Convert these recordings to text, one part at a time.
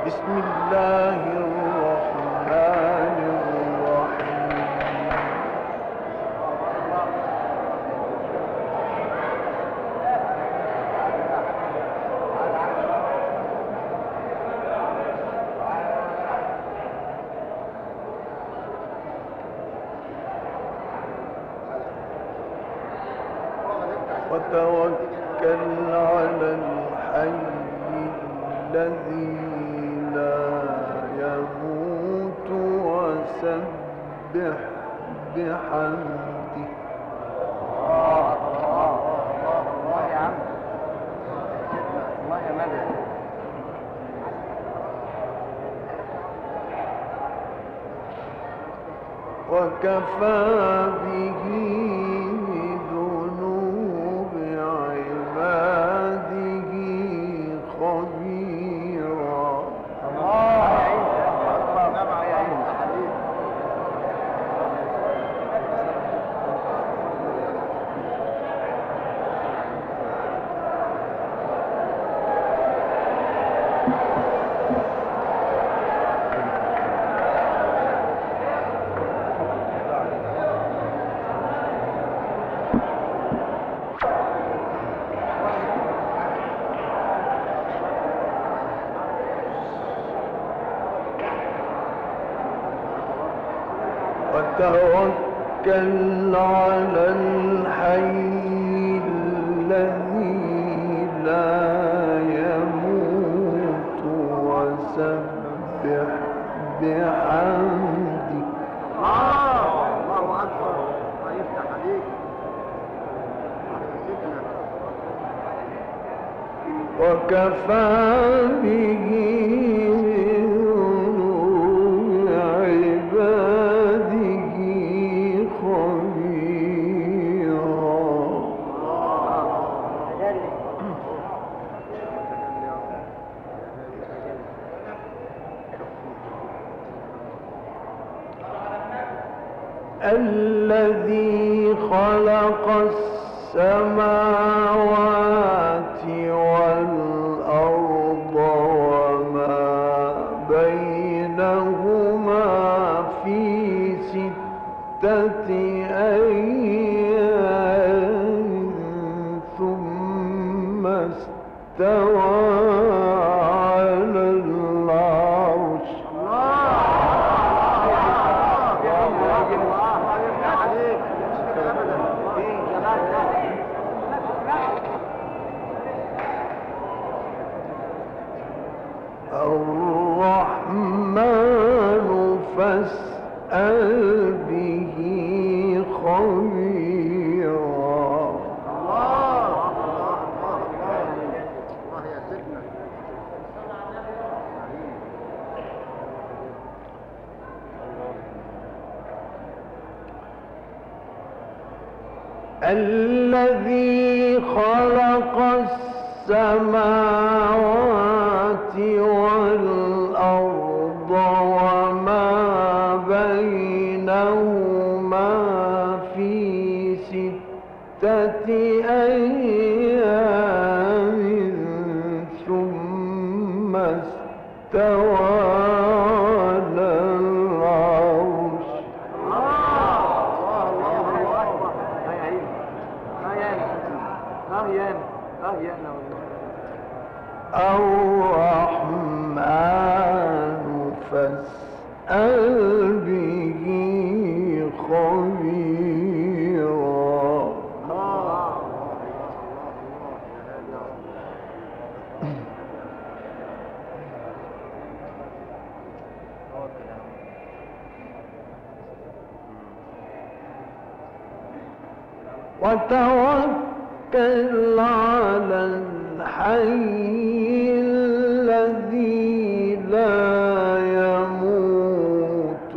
بسم الله الرحمن الرحيم. وتوكل على الحي الذي لا يموت وسبح بحمده. الله يا عم، الله يا مدد. وكفى به ذنوب عباده خبيرا. وتوكل على الحي الذي لا يموت وسبح بحمده. الله أكبر، الله يفتح عليك. وكفى به الذي خلق السماوات والأرض وما بينهما في 6 أيام ثم استوى على العرش. الرحمن فاسأل به خبيرا. الله يا سيدنا. الذي خلق السماوات والأرض وما بينهما في 6 أيام ثم استوى على العرش. الرحمن فاسأل به خبيرا. وتوكل على الحي الذي لا يموت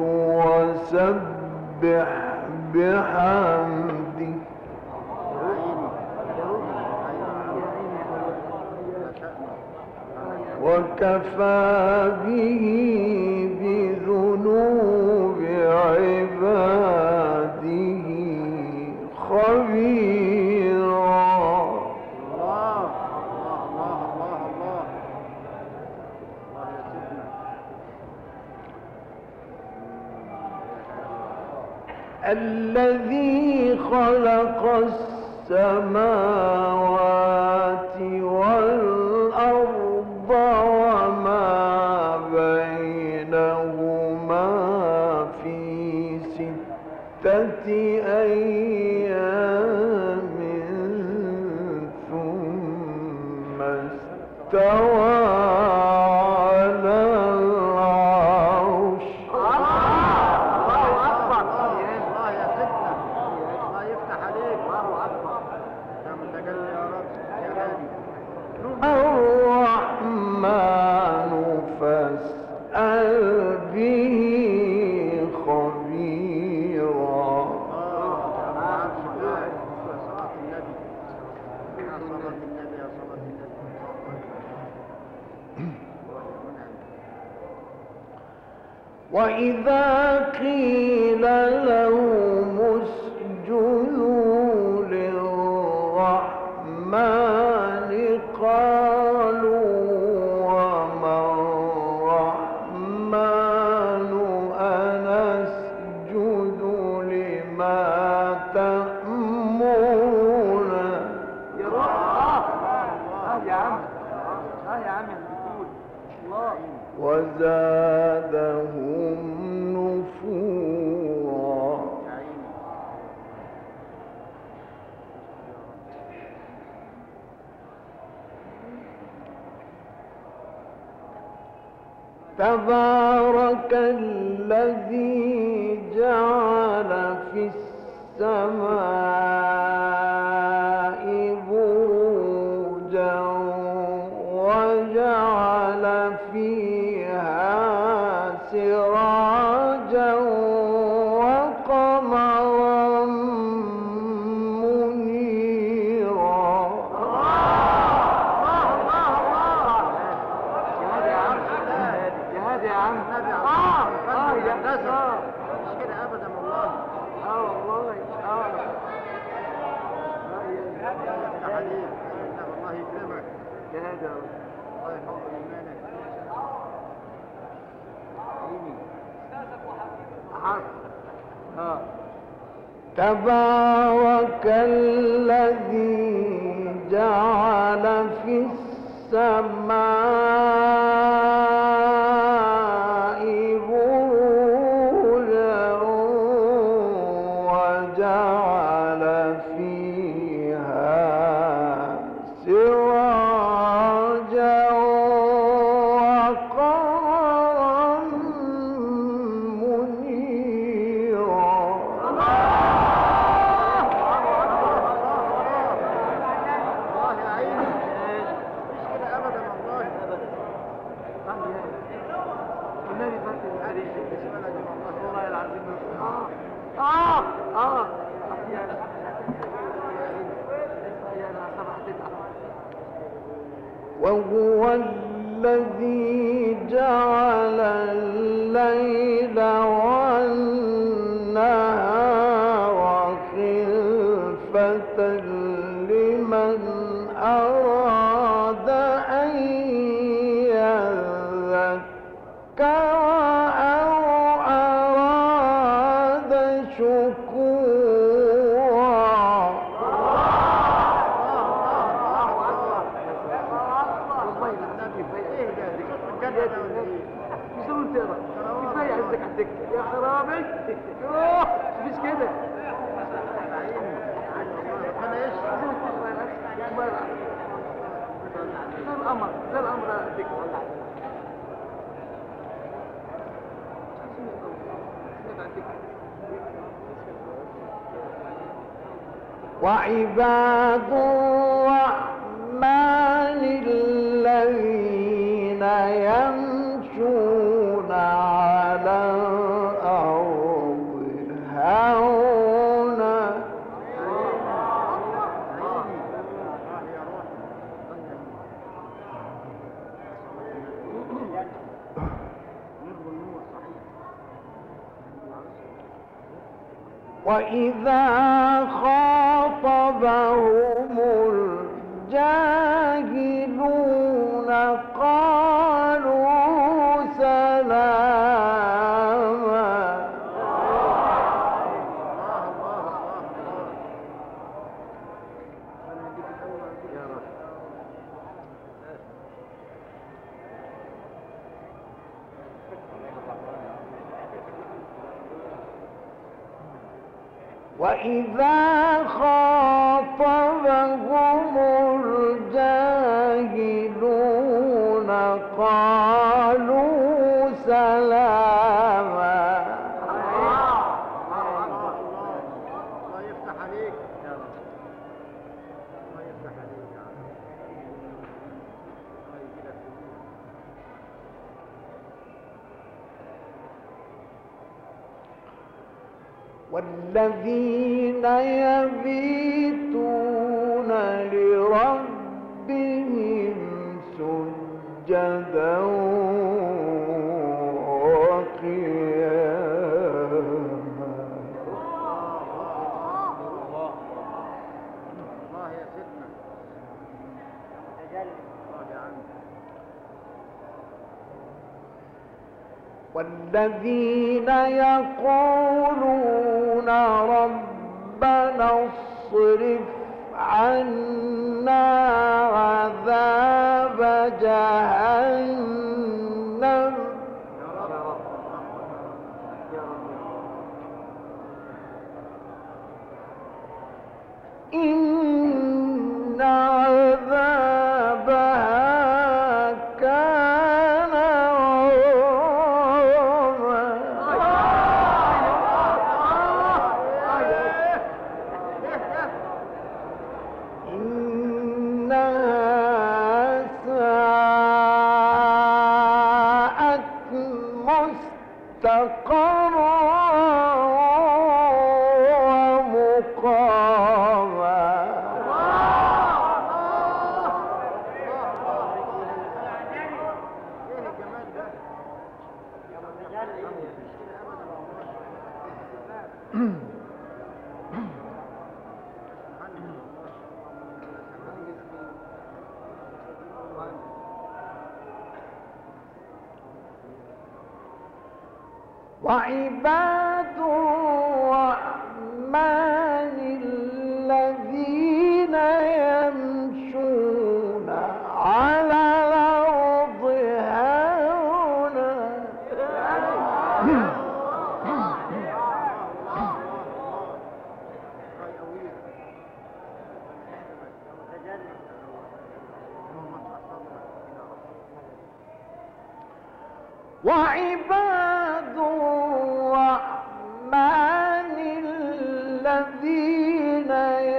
وسبح بحمده. وكفى به بذنوب عباده خبيرا. الله الله الله الله الله يا سيدنا. الذي خلق السماوات والأرض وما بينهما في 6 أيام ثم استوى على العرش. الله أكبر. الله يا سيدنا، الله يفتح عليك. الله أكبر. يا متجلي يا رب يا غالي. الرحمن فاسأل به خبيرا. صلاة النبي يا صلاة النبي يا صلاة النبي. وإذا قيل لهم اسجدوا للرحمن قالوا وما الرحمن أنسجد لما تأمرنا. يا رب. يا عم. يا عم بتقول الله. وزادهم نفورا. تبارك الذي جعل في السماء بروجا وجعل فيها سراجا وقمرا منيرا. يا عم النبي يا نزل مش كده ابدا والله. والله يفتح عليك. الله يكرمك يا هادي. الله يحفظ ايمانك. تبارك الذي جعل في السماء بروجا وجعل فيها سراجا وقمرا منيرا. الله يا عيني مش كده ابدا والله. النبي فتح عليك والله العظيم. وهو الذي جعل الليل والنهار خلفة لمن أراد أن يذكر أو أراد شكورا. يا خرابي مش كده. ربنا يشفي. ده الامر ذكر. وعباد الرحمن الذين يمشون على الأرض هونا. وإذا خاطبهم الجاهلون قالوا سلاما. وإذا خاطبهم الجاهلون قالوا سلاما. الله يفتح عليك يا رب. الله يفتح عليك يا رب. الله يجزيك. والذين يبيتون لربهم سجدا وقياما. الله يا سيدنا. الله يا عم. والذين يقولون ربنا اصرف عنا عذاب جهنم إن عذابها كان إنها ساءت مستقرا ومقاما. ايه الجمال ده؟ يا رب يجعلني ابدا وعباد الرحمن الذين يمشون على الأرض هونا وعباد الرحمن الذين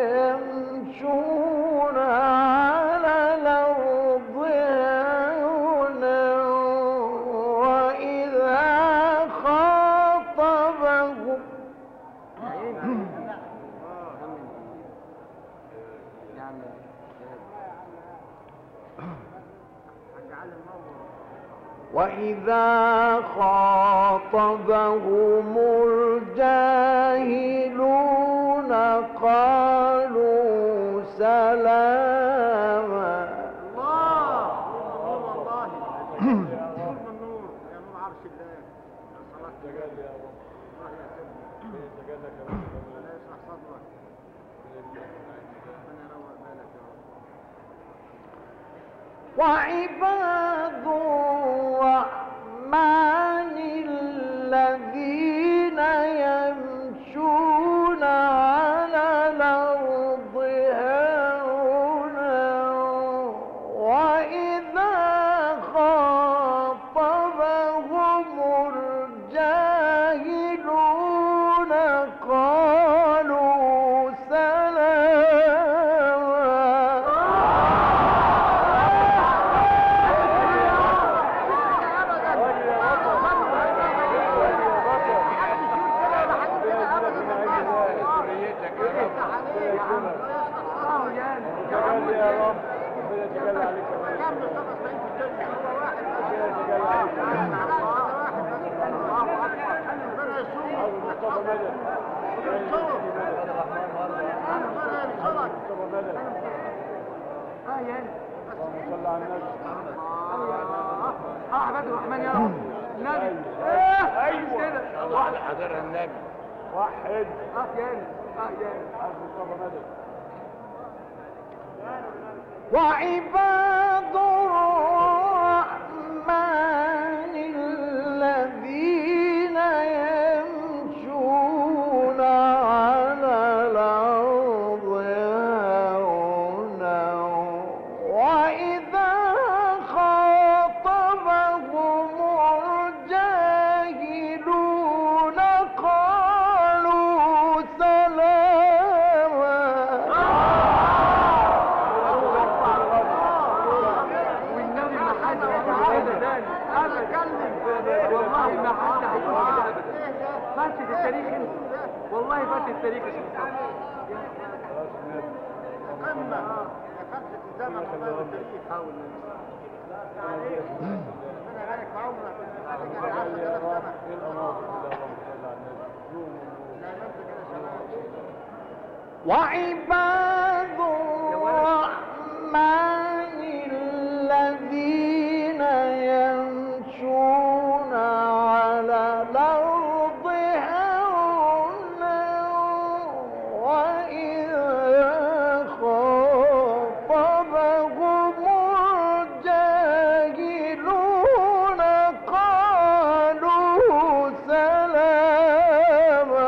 يمشون على الأرض هونا وإذا خاطبهم وإذا خاطبهم الجاهلون قالوا سلاما. الله والله نور من نور يا نور عرش الله. صلاة تجلى يا رب. الله يا سيدنا تجلى كمان. ربنا يشرح صدرك. ربنا يروق بالك يا رب. وعباد الرحمن الذين يمشون على الأرض هونا وإذا خاطبهم الجاهلون قالوا سلاما. عباد الرحمن يا رب. النبي ايوه كده واحد حضرها النبي واحد وعباد الرحمن الذين يمشون على اتكلم. والله ما حد هيقول كده ابدا. ايه ده؟ فاتت التاريخ انت. والله فاتت التاريخ يا شيخ مصطفى. قمة يا خمسة الزمن والله والتاريخ. عليك. ربنا يبارك في عمرك. يعني 10,000 سنة. لا نفسك كده شباب. وعباد الرحمن الذين يمشون على الأرض هونا وإذا خاطبهم الجاهلون قالوا سلاما.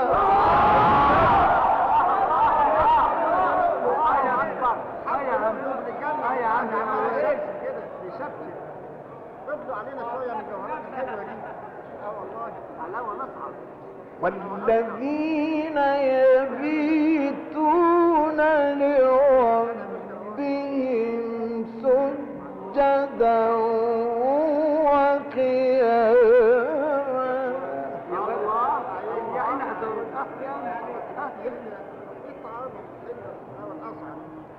فضلوا علينا شويه من جوهرات الحلوه دي. والله علاوه نصعد. والذين يبيتون لربهم سجدا وقياما. يا الله يا عين حضور. ايه الطعام والاصعب.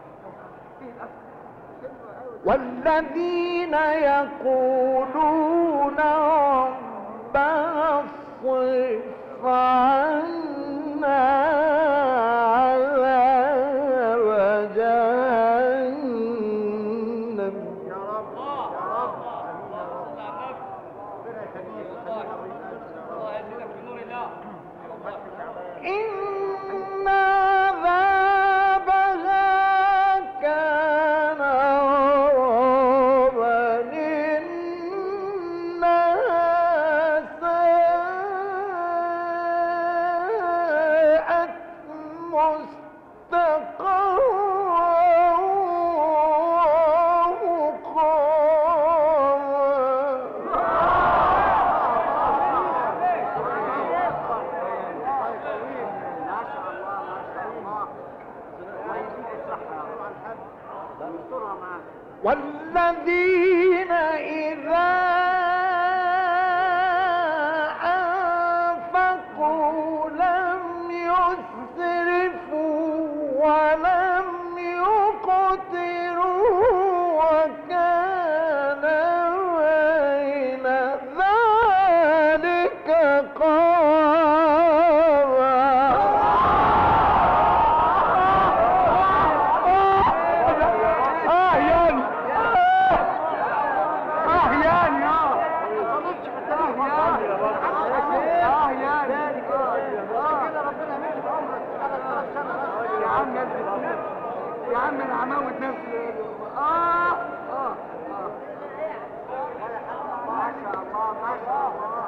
والذين يقولون ربنا اصرف عنا عذاب جهنم. يا رب يا رب امين يا رب. ربنا يخليك الله يزيدك بنور الله. إن عذابها كان غرابا إنها ساءت مستقرا والذين إذا أنفقوا لم يسرفوا ولم يقتروا وكان بين ذلك يا عم انا هموت نفسي. ما شاء الله ما شاء الله.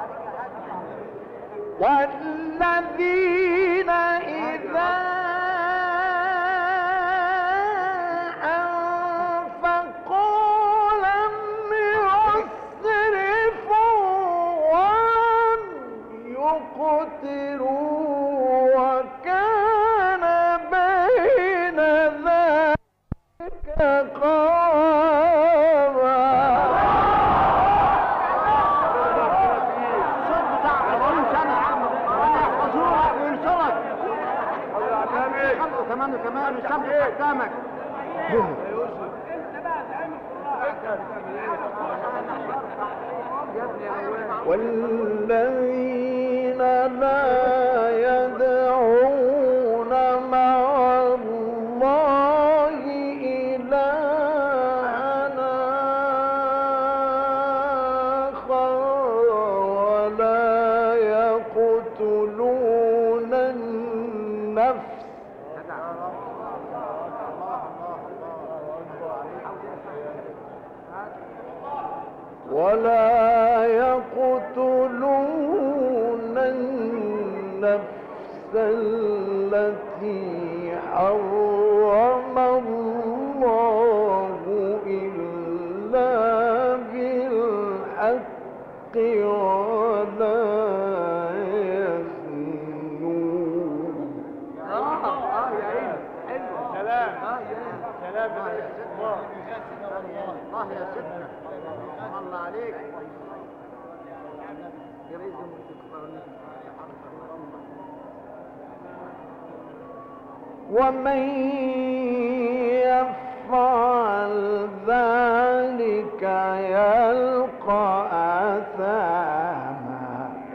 والذين إذا أنفقوا لم يسرفوا ولم يقتروا وكان بين ذلك قواما. الصوت بتاع 40 سنة يا عم. ربنا يحفظوك وينصرك. خلقه كمان وكمان والشمس قدامك. والذين لا يدعون مع الله إلهنا آخر ولا يقتلون النفس ولا يقتلون النفس التي حرم الله إلا بالحق ولا يزنون. سلام سلام الله يا سيدنا الله يا سيدنا الله عليك. يا رئيس جمهورية القرآن. ومن يفعل ذلك يلقى أثاما.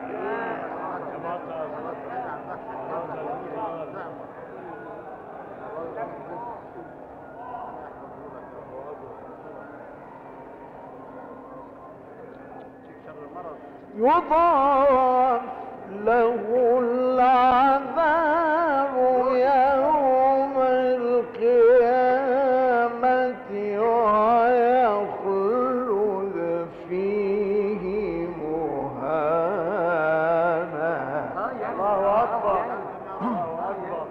يضاعف له العذاب يوم القيامة ويخلد فيه مهانا. الله أكبر الله أكبر.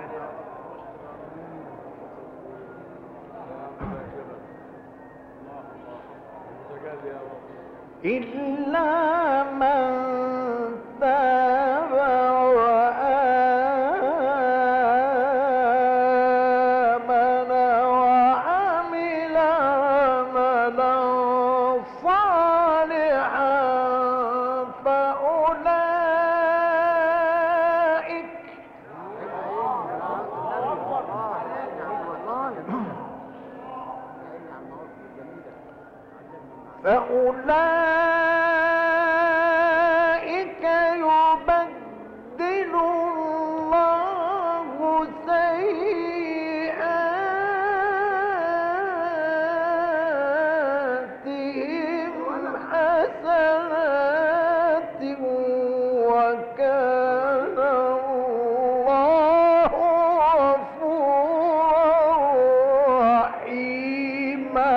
إلا من تاب وآمن وعمل عملا صالحا فأولئك يبدل الله سيئاتهم حسنات وكان الله غفورا رحيما.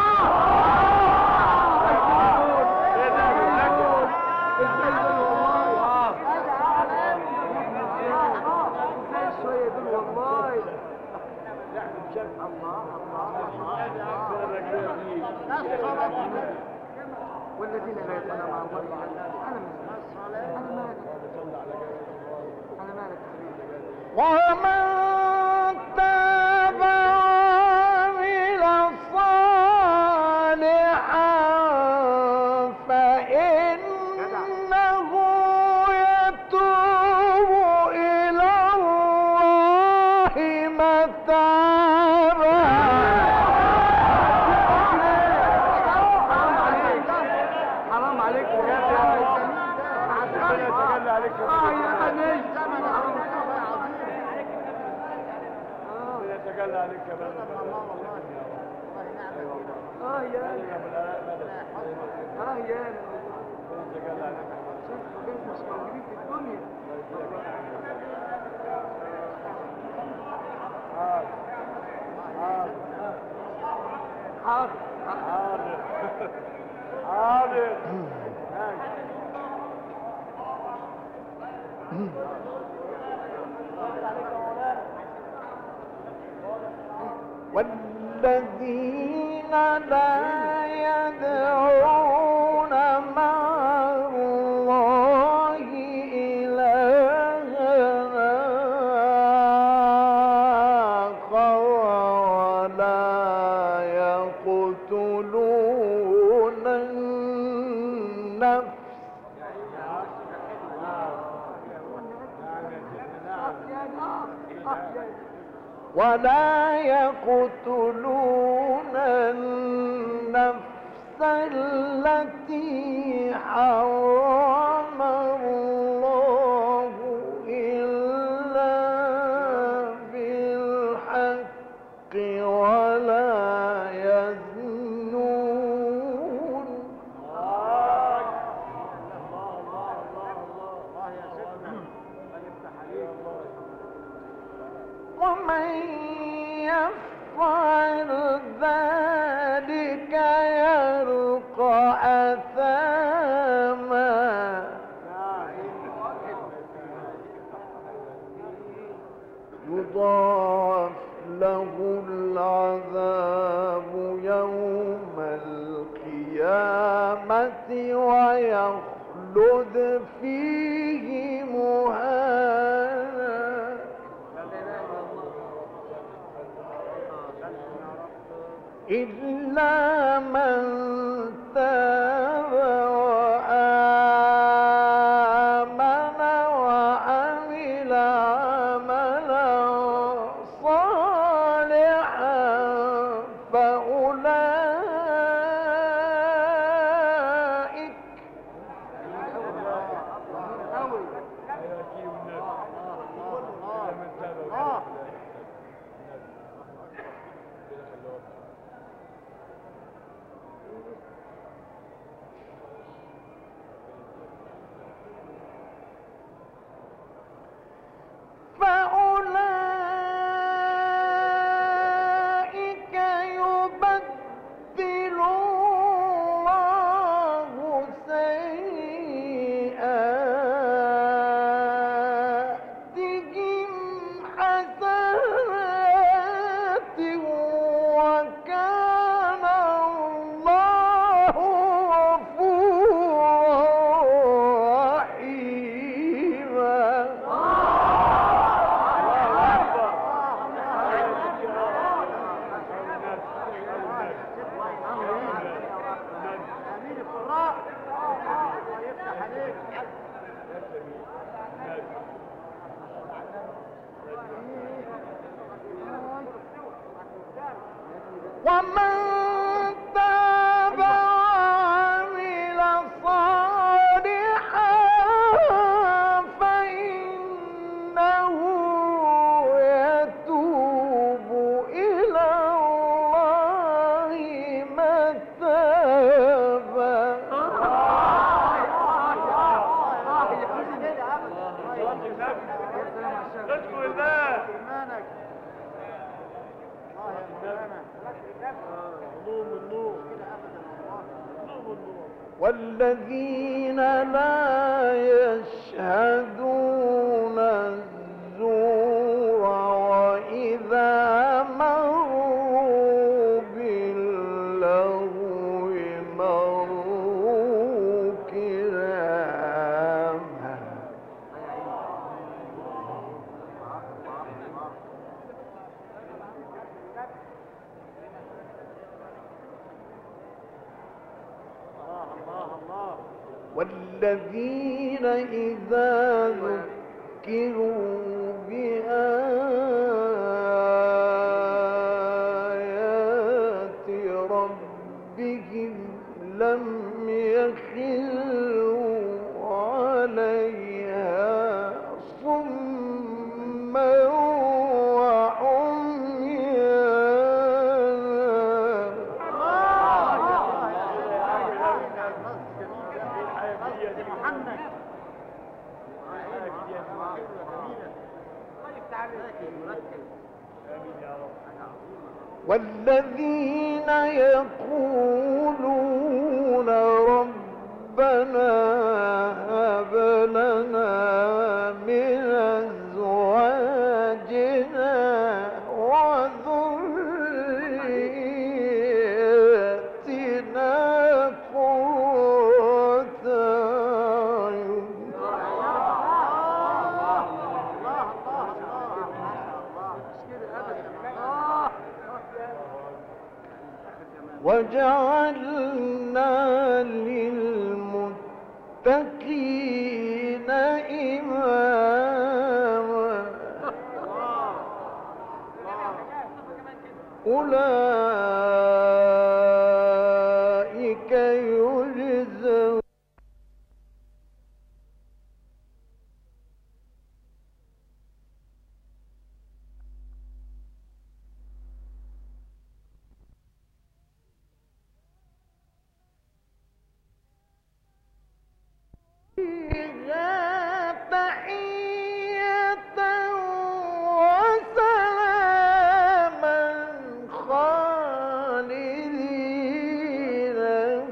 والذين لا يدعون مع الله أنا مالك ومن تاب وعمل صالحا فإنه يتوب إلى الله متابا. حرام عليك بجد يا ربنا يتجلى عليك يا يا ربنا يتجلى عليك يا بلد. يا يتجلى عليك مش موجودين في الدنيا. حاضر حاضر حاضر. والذين لا يدعون مع الله إلها آخر ولا يقتلون النفس التي حرم الله إلا بالحق ولا يزنون. ومن يفعل ذلك يلقى أثاما يضاعف له العذاب يوم القيامة ويخلد فيه مهانا. إلا من تاب وآمن والذين لا يشهدون الزور وإذا مروا باللغو مروا كراما. والذين إذا ذكروا بآيات ربهم لم يخروا عليها صما والذين يقولون ربنا هب لنا من أزواجنا وذريتنا قرة أعين. وجعلنا للمتقين إماما. أولئك يجزون فيها تحية وسلاما خالدين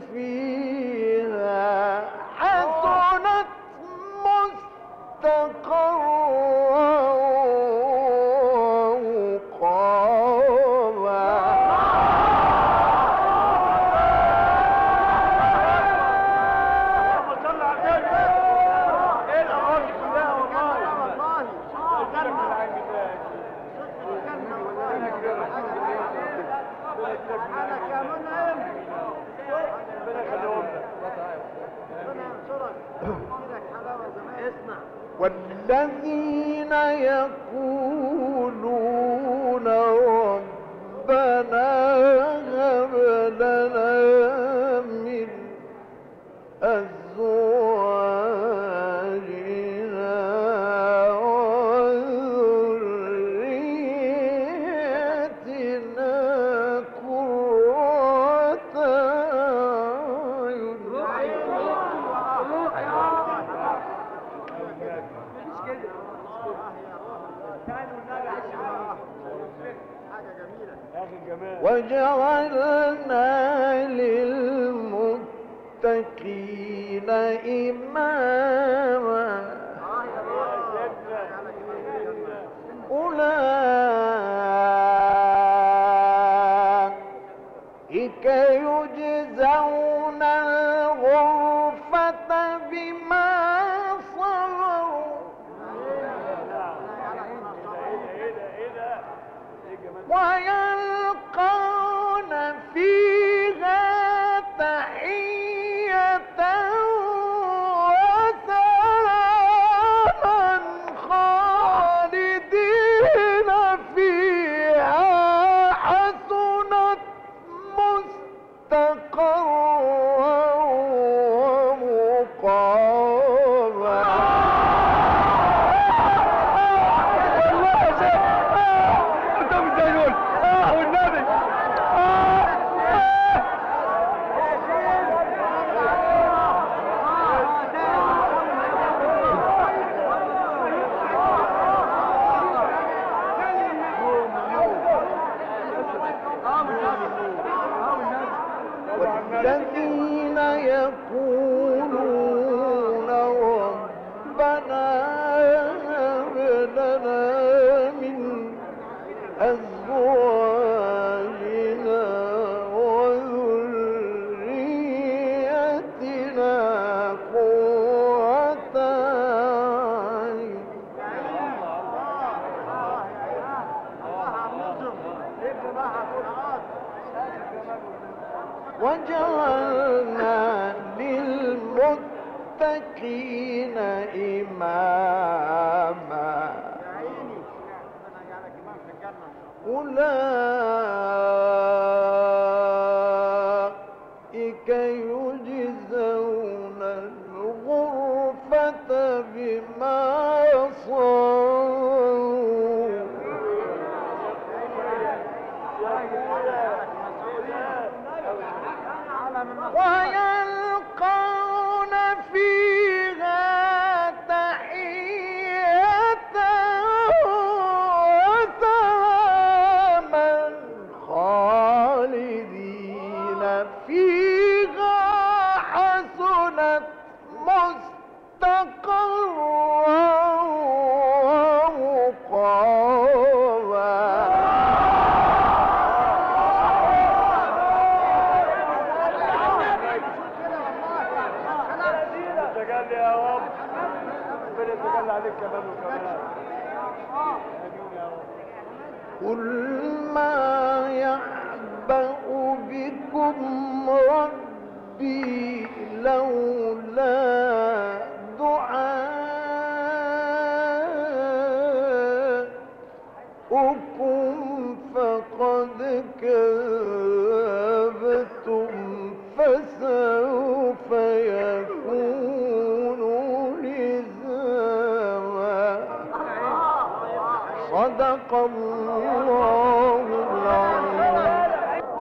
فيها حسنت مستقرا ومقاما. والذين يقولون ربنا هب لنا من أزواجنا وذريتنا قرة وجعلنا للمتقين إماما. أولئك يجزون الغرفة بما صبروا ويلقون فيها تحية وسلاما. للمتقين إماما يا عيني ربنا يجعلك إمام في الجنة إن شاء الله. أولئك يجزون الغرفة بما صبروا ويلقون فيها تحية وسلاما خالدين فيها حسنت مستقرا ومقاما تجلي يا رب ربنا يتجلى عليك كمان وكمان امين يا رب. قل ما يعبأ بكم ربي لولا دعاؤكم فقد كذبتم فسوف يكون لزاما صدق الله